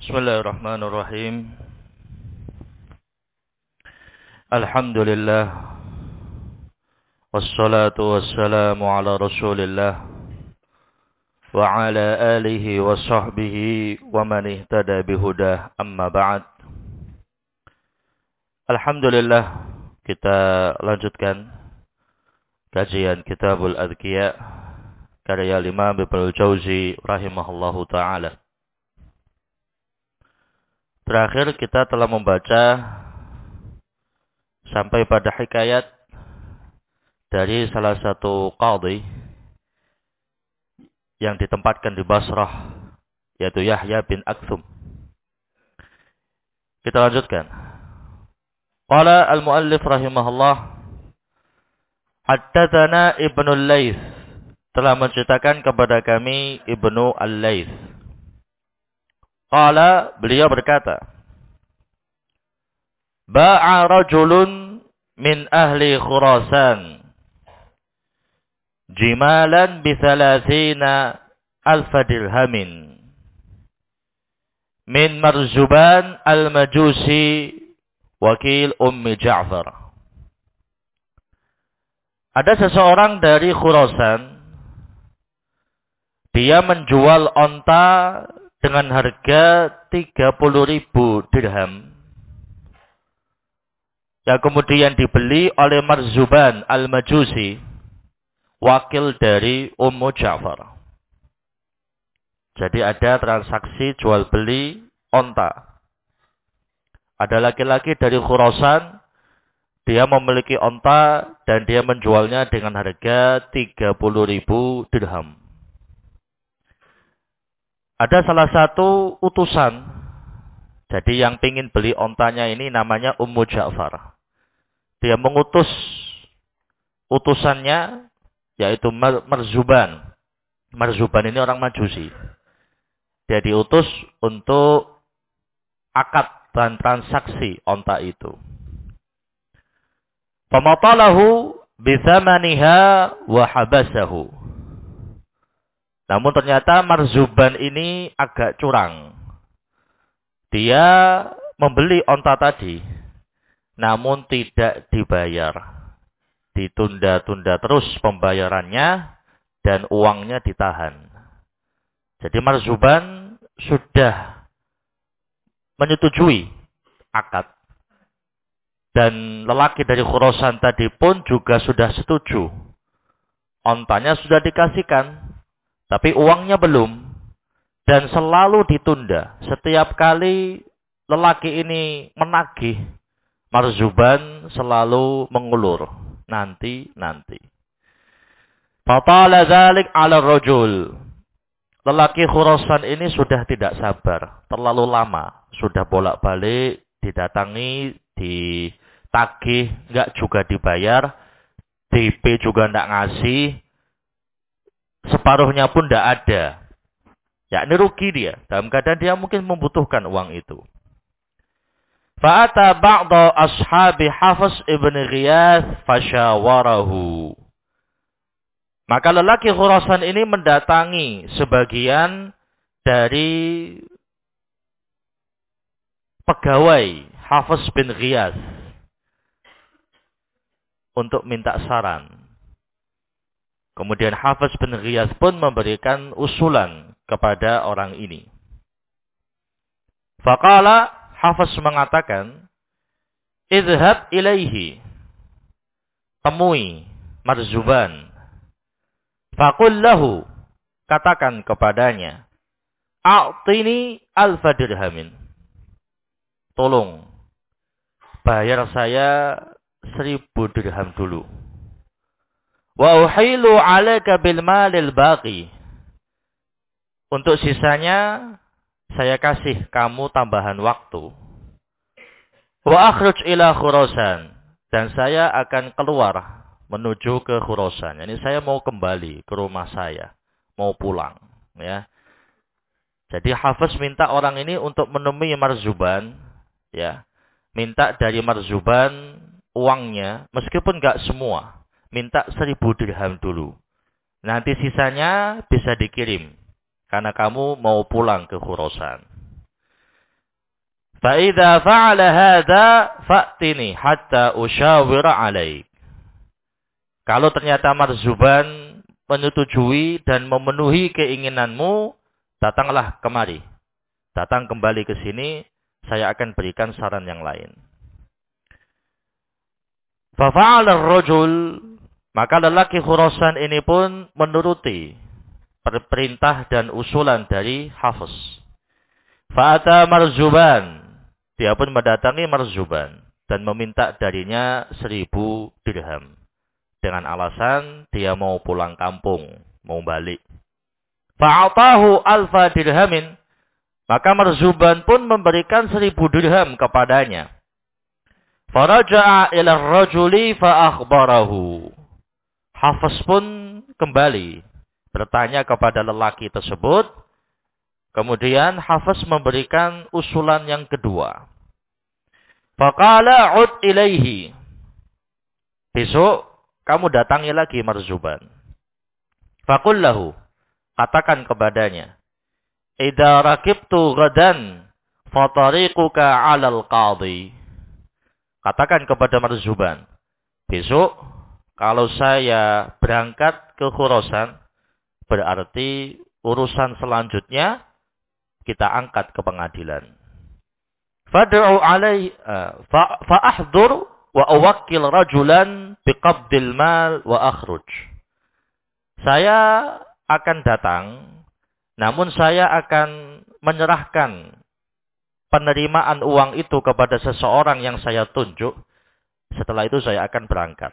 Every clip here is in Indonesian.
Bismillahirrahmanirrahim. Alhamdulillah. Wassalatu wassalamu ala Rasulillah wa ala alihi wa sahbihi wa man ihtada bihudah, amma ba'd. Alhamdulillah, kita lanjutkan kajian Kitabul Adhkiya karya Imam Ibnul Jauzi rahimahullahu ta'ala. Terakhir kita telah membaca sampai pada hikayat dari salah satu qadhi yang ditempatkan di Basrah, yaitu Yahya bin Akthum. Kita lanjutkan. Qala al-muallif rahimahullah, haddatsana Ibnu al-Laits, telah menceritakan kepada kami Ibnu al-Laits. Qala, beliau berkata, ba'a rajulun min ahli Khurasan jimalan bi 30,000 dirhamin min Marzuban al-Majusi wakil Ummi Ja'far. Ada seseorang dari Khurasan, dia menjual onta dengan harga 30.000 dirham yang kemudian dibeli oleh Marzuban al-Majusi, wakil dari Ummu Ja'far. Jadi ada transaksi jual beli onta. Ada laki-laki dari Khurasan, dia memiliki onta dan dia menjualnya dengan harga 30.000 dirham. Ada salah satu utusan, jadi yang pingin beli ontanya ini namanya Ummu Ja'far. Dia mengutus utusannya, yaitu Marzuban. Marzuban ini orang Majusi. Dia diutus untuk akad dan transaksi onta itu. Famatalahu bithamaniha wa habasahu. Namun ternyata Marzuban ini agak curang. Dia membeli onta tadi, namun tidak dibayar. Ditunda-tunda terus pembayarannya dan uangnya ditahan. Jadi Marzuban sudah menyetujui akad. Dan lelaki dari Khurasan tadi pun juga sudah setuju. Ontanya sudah dikasihkan, tapi uangnya belum, dan selalu ditunda. Setiap kali lelaki ini menagih, Marzuban selalu mengulur. Nanti. Fatala dzalik 'ala rajul. Lelaki Khurasan ini sudah tidak sabar, terlalu lama. Sudah bolak-balik, didatangi, ditagih, enggak juga dibayar. DP juga enggak ngasih. Separuhnya pun tidak ada. Ya, ini rugi dia. Dalam keadaan dia mungkin membutuhkan uang itu. Fa'ata ba'da ashabi Hafiz ibn Ghiyath fasyawarahu. Maka lelaki Khurasan ini mendatangi sebagian dari pegawai Hafiz bin Ghiyath untuk minta saran. Kemudian Hafiz bin Ghiyath pun memberikan usulan kepada orang ini. Faqala, Hafiz mengatakan, idhab ilaihi. Temui Marzuban. Faqul lahu. Katakan kepadanya, a'tini 1,000 dirhamin. Tolong, bayar saya 1.000 dirham dulu. Wa uhilu 'alaika bil malil baqi. Untuk sisanya saya kasih kamu tambahan waktu. Wa akhruj ila Khurasan, dan saya akan keluar menuju ke Khurasan. Yani saya mau kembali ke rumah saya, mau pulang, ya. Jadi Hafiz minta orang ini untuk menemui Marzuban, ya. Minta dari Marzuban uangnya, meskipun enggak semua. Minta 1.000 dirham dulu. Nanti sisanya bisa dikirim. Karena kamu mau pulang ke Khurasan. Fa idza fa'ala hadza fa'tini hatta ushawira 'alaik. Kalau ternyata Marzuban menyetujui dan memenuhi keinginanmu, datanglah kemari. Datang kembali ke sini, saya akan berikan saran yang lain. Fa fa'ala ar-rajul, maka lelaki Khurasan ini pun menuruti perintah dan usulan dari Hafiz. Fa'ata Marzuban, dia pun mendatangi Marzuban dan meminta darinya 1000 dirham. Dengan alasan dia mau pulang kampung, mau balik. Fa'atahu alfa dirhamin, maka Marzuban pun memberikan 1000 dirham kepadanya. Faraja'a ila ar-rajuli fa'akhbarahu. Hafiz pun kembali bertanya kepada lelaki tersebut. Kemudian Hafiz memberikan usulan yang kedua. Faqala 'ud ilaihi. Besok kamu datangi lagi Marzuban. Faqul lahu, katakan kepadanya, idza rakibtu ghadan fa tariquka 'alal qadhi. Katakan kepada Marzuban, besok kalau saya berangkat ke Khurasan, berarti urusan selanjutnya kita angkat ke pengadilan. Fad'u alaihi fa'ahdur wa uwakkil rajulan biqabdil mal wa akhruj. Saya akan datang, namun saya akan menyerahkan penerimaan uang itu kepada seseorang yang saya tunjuk. Setelah itu saya akan berangkat.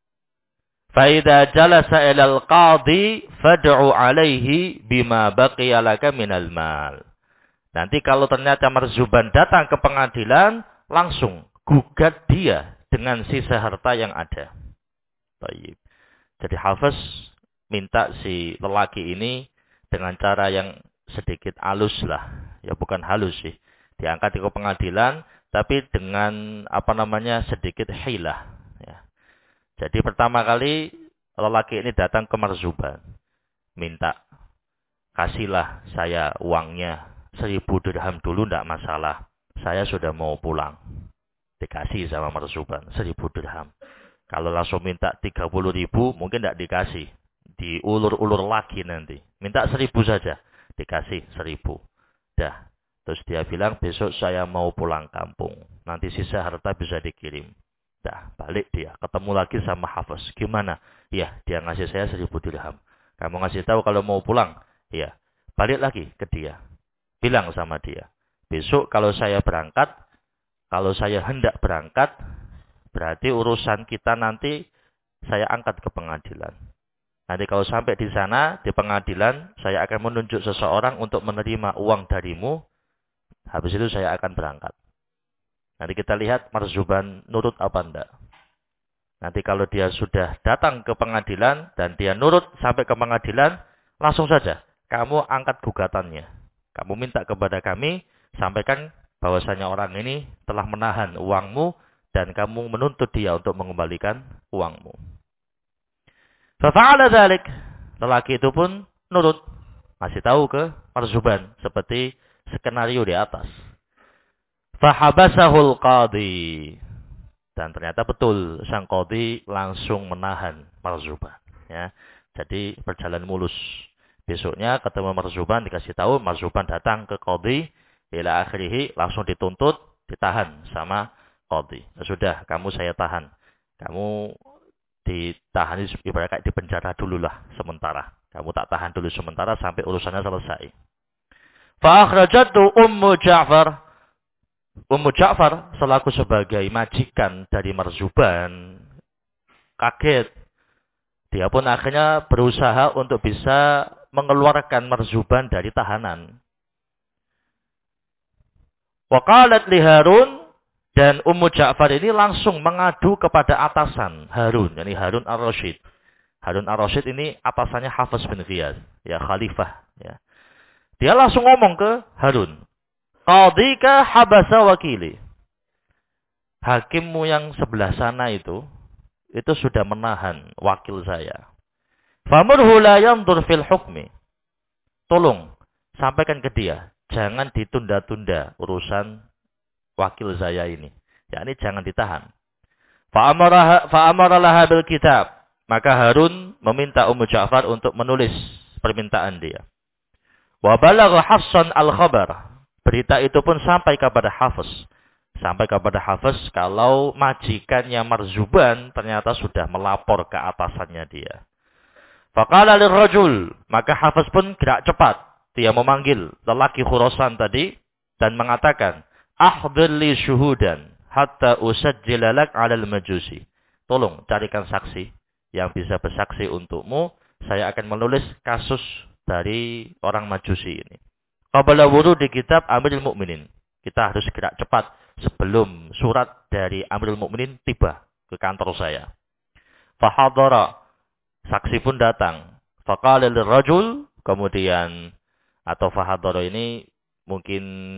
Fa'idha jalasa ilal qadhi fad'u alaihi bima baqiya laka minal mal. Nanti kalau ternyata Marzuban datang ke pengadilan, langsung gugat dia dengan sisa harta yang ada. Baik. Jadi Hafiz minta si lelaki ini dengan cara yang sedikit halus lah. Ya bukan halus sih. Diangkat ke pengadilan, tapi dengan sedikit hilah. Ya. Jadi pertama kali lelaki ini datang ke Marzuban. Minta, kasihlah saya uangnya 1000 dirham dulu, tidak masalah. Saya sudah mau pulang. Dikasih sama Marzuban 1000 dirham. Kalau langsung minta 30.000 mungkin tidak dikasih. Diulur-ulur lagi nanti. Minta 1000 saja. Dikasih 1000. Dah. Terus dia bilang besok saya mau pulang kampung. Nanti sisa harta bisa dikirim. Dah. Balik dia. Ketemu lagi sama Hafiz. Gimana? Iya. Dia ngasih saya 1000 dirham. Kamu ngasih tahu kalau mau pulang? Iya. Balik lagi ke dia. Bilang sama dia. Besok kalau saya berangkat. Kalau saya hendak berangkat, berarti urusan kita nanti saya angkat ke pengadilan. Nanti kalau sampai di sana, di pengadilan, saya akan menunjuk seseorang untuk menerima uang darimu. Habis itu saya akan berangkat. Nanti kita lihat Marzuban nurut apa enggak. Nanti kalau dia sudah datang ke pengadilan dan dia nurut sampai ke pengadilan, langsung saja kamu angkat gugatannya. Kamu minta kepada kami, sampaikan bahwasanya orang ini telah menahan uangmu dan kamu menuntut dia untuk mengembalikan uangmu. Fafa'ala dzalik. Lelaki itu pun nurut, masih tahu ke Marzuban seperti skenario di atas. Fahabasahul qadhi. Dan ternyata betul sang qadhi langsung menahan Marzuban, ya. Jadi berjalan mulus. Besoknya ketemu Marzuban, dikasih tahu Marzuban datang ke qadhi. Ila akhirih langsung dituntut, ditahan sama qadhi. Sudah, kamu saya tahan. Kamu ditahan ibarat kayak di penjara dulu lah sementara. Kamu tak tahan dulu sementara sampai urusannya selesai. Fa akhrajatu Ummu Ja'far. Ummu Ja'far selaku sebagai majikan dari Marzuban kaget. Dia pun akhirnya berusaha untuk bisa mengeluarkan Marzuban dari tahanan. Waqalat li Harun, dan Ummu Ja'far ini langsung mengadu kepada atasan Harun, yakni Harun ar-Rasyid. Harun ar-Rasyid ini atasannya Hafiz bin Ghiyas, ya khalifah, ya. Dia langsung ngomong ke Harun, qadhika habasa wakili. Hakimmu yang sebelah sana itu sudah menahan wakil saya. Famurhu la yandur fil hukmi. Tolong sampaikan ke dia, jangan ditunda-tunda urusan wakil saya ini. Yakni jangan ditahan. Fa'amara laha bil kitab. Maka Harun meminta Ummu Ja'far untuk menulis permintaan dia. Wa balagha Hafsan al-khabar. Berita itu pun sampai kepada Hafiz. Sampai kepada Hafiz kalau majikannya Marzuban ternyata sudah melapor ke atasannya dia. Faqala lirrajul. Maka Hafiz pun gerak cepat. Dia memanggil lelaki Khurasan tadi dan mengatakan, "Ahdir li syuhudan hatta usajjila lak 'alal majusi." Tolong carikan saksi yang bisa bersaksi untukmu. Saya akan menulis kasus dari orang Majusi ini. Qabla wurudi kitab Amirul Mukminin. Kita harus gerak cepat sebelum surat dari Amirul Mukminin tiba ke kantor saya. Fahadara. Saksi pun datang. Faqala lirrajul. Kemudian, atau fahadara ini mungkin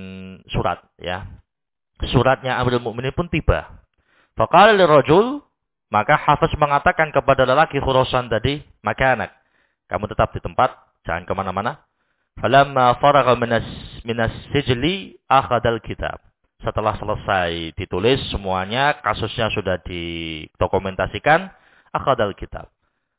surat ya. Suratnya Amirul Mukminin pun tiba. Faqala lirrajul. Maka Hafiz mengatakan kepada lelaki Khurasan tadi, makanak, kamu tetap di tempat, jangan kemana-mana. Falamma faragha minas sijli akhadal kitab. Setelah selesai ditulis semuanya, kasusnya sudah didokumentasikan, akhadal kitab.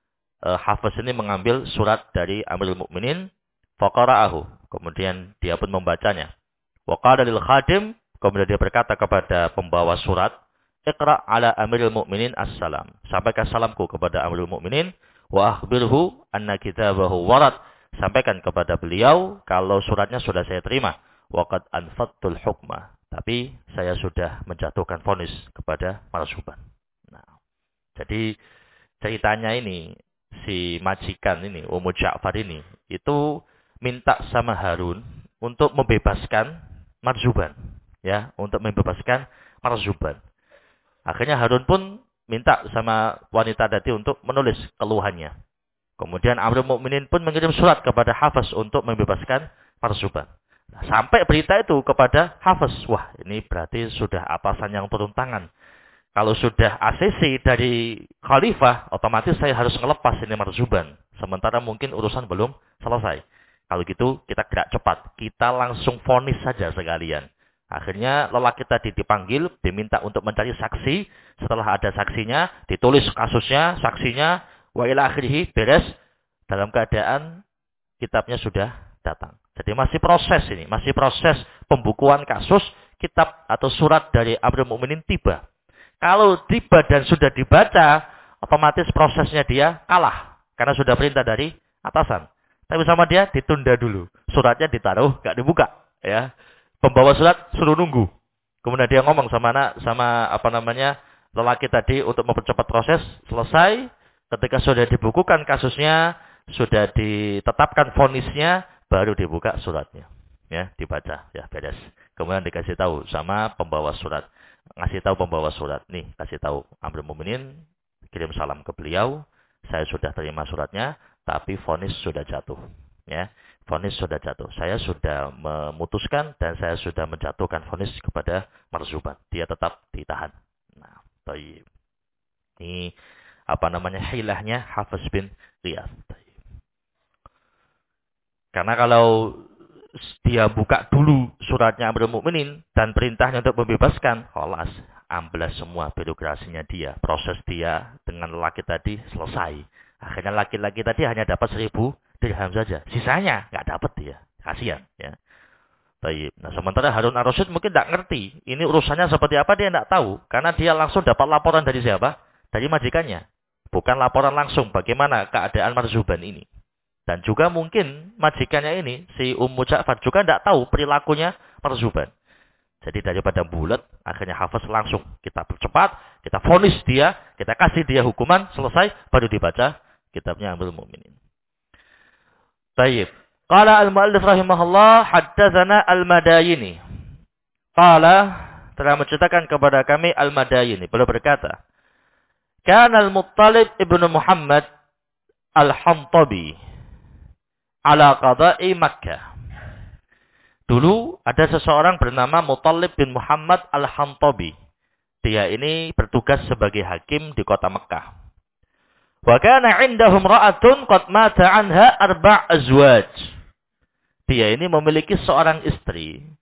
Hafiz ini mengambil surat dari Amirul Mukminin, faqara'ahu. Kemudian dia pun membacanya. Wa qala lil khadim, kemudian dia berkata kepada pembawa surat, Iqra' ala Amirul Mukminin assalam. Sampaikan salamku kepada Amirul Mukminin. Wa akhbirhu anna kitabahu warad. Sampaikan kepada beliau kalau suratnya sudah saya terima. Wa qad anfattul hukma. Tapi saya sudah menjatuhkan vonis kepada Marzuban. Nah, jadi ceritanya ini, si majikan ini, Ummu Ja'far ini, itu minta sama Harun untuk membebaskan Marzuban. Ya, untuk membebaskan Marzuban. Akhirnya Harun pun minta sama wanita tadi untuk menulis keluhannya. Kemudian Amirul Mukminin pun mengirim surat kepada Hafiz untuk membebaskan Marzuban. Nah, sampai berita itu kepada Hafiz. Wah, ini berarti sudah atasan yang turun tangan. Kalau sudah ACC dari Khalifah, otomatis saya harus ngelepas ini Marzuban. Sementara mungkin urusan belum selesai. Kalau gitu kita gerak cepat. Kita langsung vonis saja sekalian. Akhirnya lelaki tadi dipanggil, diminta untuk mencari saksi. Setelah ada saksinya, ditulis kasusnya, saksinya, wa ila akhirih, beres. Dalam keadaan kitabnya sudah datang. Jadi masih proses ini, masih proses pembukuan kasus, kitab atau surat dari Amirul Mukminin tiba. Kalau tiba dan sudah dibaca, otomatis prosesnya dia kalah. Karena sudah perintah dari atasan. Tapi sama dia ditunda dulu. Suratnya ditaruh, gak dibuka. Ya. Pembawa surat suruh nunggu. Kemudian dia ngomong sama lelaki tadi untuk mempercepat proses. Selesai. Ketika sudah dibukukan kasusnya, sudah ditetapkan vonisnya, baru dibuka suratnya. Ya, dibaca. Ya, beres. Kemudian dikasih tahu sama pembawa surat. Ngasih tahu pembawa surat. Nih, kasih tahu Amirul Mukminin, kirim salam ke beliau. Saya sudah terima suratnya, tapi vonis sudah jatuh. Ya. Vonis sudah jatuh. Saya sudah memutuskan dan saya sudah menjatuhkan vonis kepada Marzuban. Dia tetap ditahan. Nah, baik. Ini hilahnya Hafiz bin Riyad. Karena kalau dia buka dulu suratnya Amirul Mukminin dan perintahnya untuk membebaskan, khalas, amblas semua birokrasinya dia. Proses dia dengan lelaki tadi selesai. Akhirnya laki-laki tadi hanya dapat 1.000 dirham saja. Sisanya nggak dapat dia. Kasihan. Ya. Baik. Nah, sementara Harun ar-Rasyid mungkin tidak ngerti. Ini urusannya seperti apa dia tidak tahu. Karena dia langsung dapat laporan dari siapa? Dari majikannya. Bukan laporan langsung bagaimana keadaan Marzuban ini. Dan juga mungkin majikannya ini, si Ummu Ja'far juga tidak tahu perilakunya Marzuban. Jadi daripada bulat, akhirnya Hafiz langsung kita percepat, kita vonis dia, kita kasih dia hukuman, selesai, baru dibaca kitabnya Amirul Mukminin. Baik. Qala al-mu'allif rahimahullah haddatsana al-Madayini. Qala telah menceritakan kepada kami al-Madayini. Beliau berkata, Kana al-Muttalib ibnu Muhammad al-Hantabi ala qada'i Makkah. Dulu ada seseorang bernama Muttalib bin Muhammad al-Hantabi. Dia ini bertugas sebagai hakim di kota Mekah. Wa kana 'indahum ra'atun qad mata 'anha 4 azwaj. Dia ini memiliki seorang istri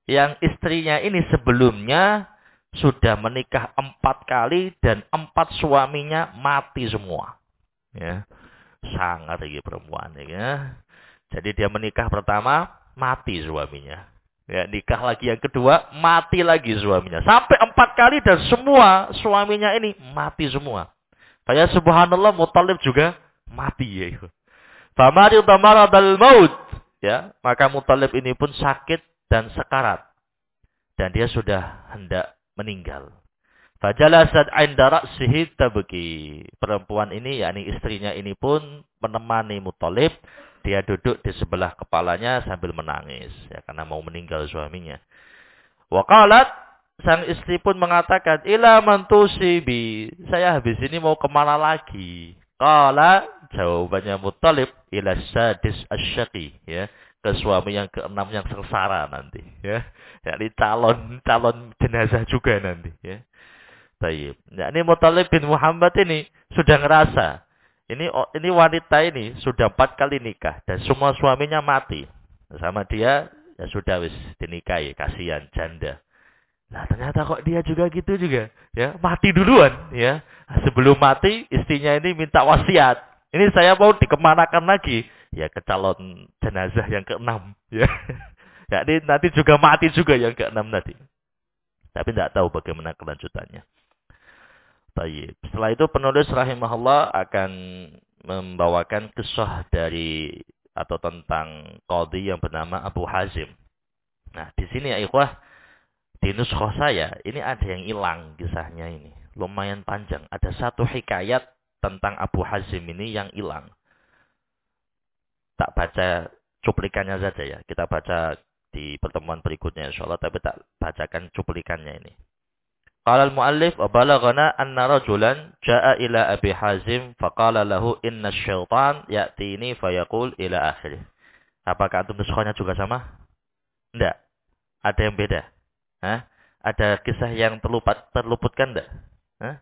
yang istrinya ini sebelumnya sudah menikah 4 kali dan 4 suaminya mati semua. Ya, sangat lagi perempuan ya. Jadi dia menikah pertama mati suaminya. Ya, nikah lagi yang kedua mati lagi suaminya. Sampai 4 kali dan semua suaminya ini mati semua. Kayak subhanallah Muthalib juga mati ya. Famari dal maut. Ya, maka Muthalib ini pun sakit dan sekarat. Dan dia sudah hendak meninggal. Fajalasat 'inda ra'sihi tabki. Perempuan ini, yakni istrinya ini pun menemani Muthalib. Dia duduk di sebelah kepalanya sambil menangis. Ya, karena mau meninggal suaminya. Wa qalat, sang istri pun mengatakan, ila man tusibi. Saya habis ini mau kemana lagi? Qala, jawabannya Muthalib, ila sadis asyaqi. Ya, ke suami yang keenam yang sengsara nanti. Ya, jadi calon jenazah juga nanti. Ya. Tayyib. Nah, ini Muthalib bin Muhammad ini sudah ngerasa. Ini wanita ini sudah 4 kali nikah. Dan semua suaminya mati. Sama dia, ya sudah wis dinikahi. Kasihan, janda. Nah ternyata kok dia juga gitu juga. Ya, mati duluan. Ya. Nah, sebelum mati, istrinya ini minta wasiat. Ini saya mau dikemanakan lagi. Ya ke calon jenazah yang ke-6. Ya. Ya, ini nanti juga mati juga yang ke-6 tadi. Tapi tidak tahu bagaimana kelanjutannya. Tayyib. Setelah itu penulis rahimahullah akan membawakan kisah dari atau tentang qadhi yang bernama Abu Hazim. Nah, di sini ya ikhwah, di nuskhah saya ini ada yang hilang kisahnya ini. Lumayan panjang. Ada satu hikayat tentang Abu Hazim ini yang hilang. Tak baca cuplikannya saja ya. Kita baca di pertemuan berikutnya insyaallah, tapi tak bacakan cuplikannya ini. Qala al-muallif wa balaghana anna rajulan jaa ila Abi Hazim faqala lahu inna syaitan ya'tini fayaqul ila akhirih. Apakah antum nuskhanya juga sama? Enggak. Ada yang beda? Hah? Ada kisah yang terluputkan enggak? Hah?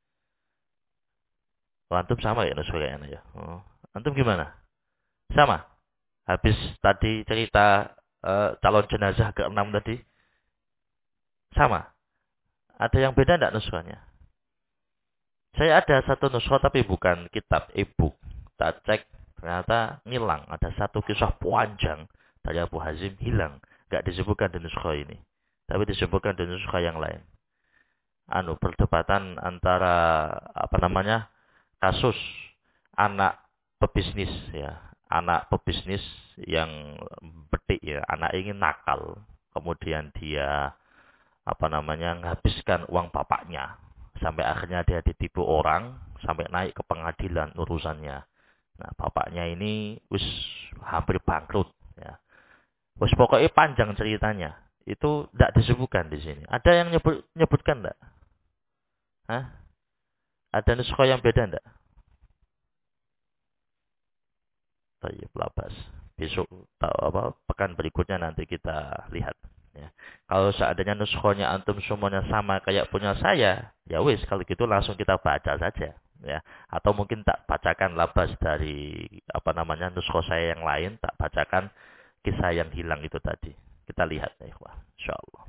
Oh, antum sama ya nuskhanya ya. Oh. Antum gimana? Sama. Habis tadi cerita calon jenazah ke-6 tadi. Sama. Ada yang beda enggak nuskhanya? Saya ada satu nuskhah tapi bukan kitab e-book. Tak cek ternyata ngilang. Ada satu kisah panjang dari Abu Hazim hilang. Enggak disebutkan di nuskhah ini. Tapi disebutkan di nuskhah yang lain. Perdebatan antara kasus anak pebisnis ya. Anak pebisnis yang betik ya. Anak ingin nakal. Kemudian dia menghabiskan uang bapaknya. Sampai akhirnya dia ditipu orang. Sampai naik ke pengadilan urusannya. Nah, bapaknya ini wis hampir bangkrut. Ya. Wis pokoknya panjang ceritanya. Itu tidak disebutkan di sini. Ada yang nyebutkan tidak? Hah? Ada nuskhah yang beda tidak? Tayyib labas. Besok pekan berikutnya nanti kita lihat. Ya. Kalau seandainya nuskhanya antum semuanya sama kayak punya saya, ya wis kalau gitu langsung kita baca saja, ya. Atau mungkin tak bacakan labas dari nuskhah saya yang lain, tak bacakan kisah yang hilang itu tadi. Kita lihat ya, insyaallah.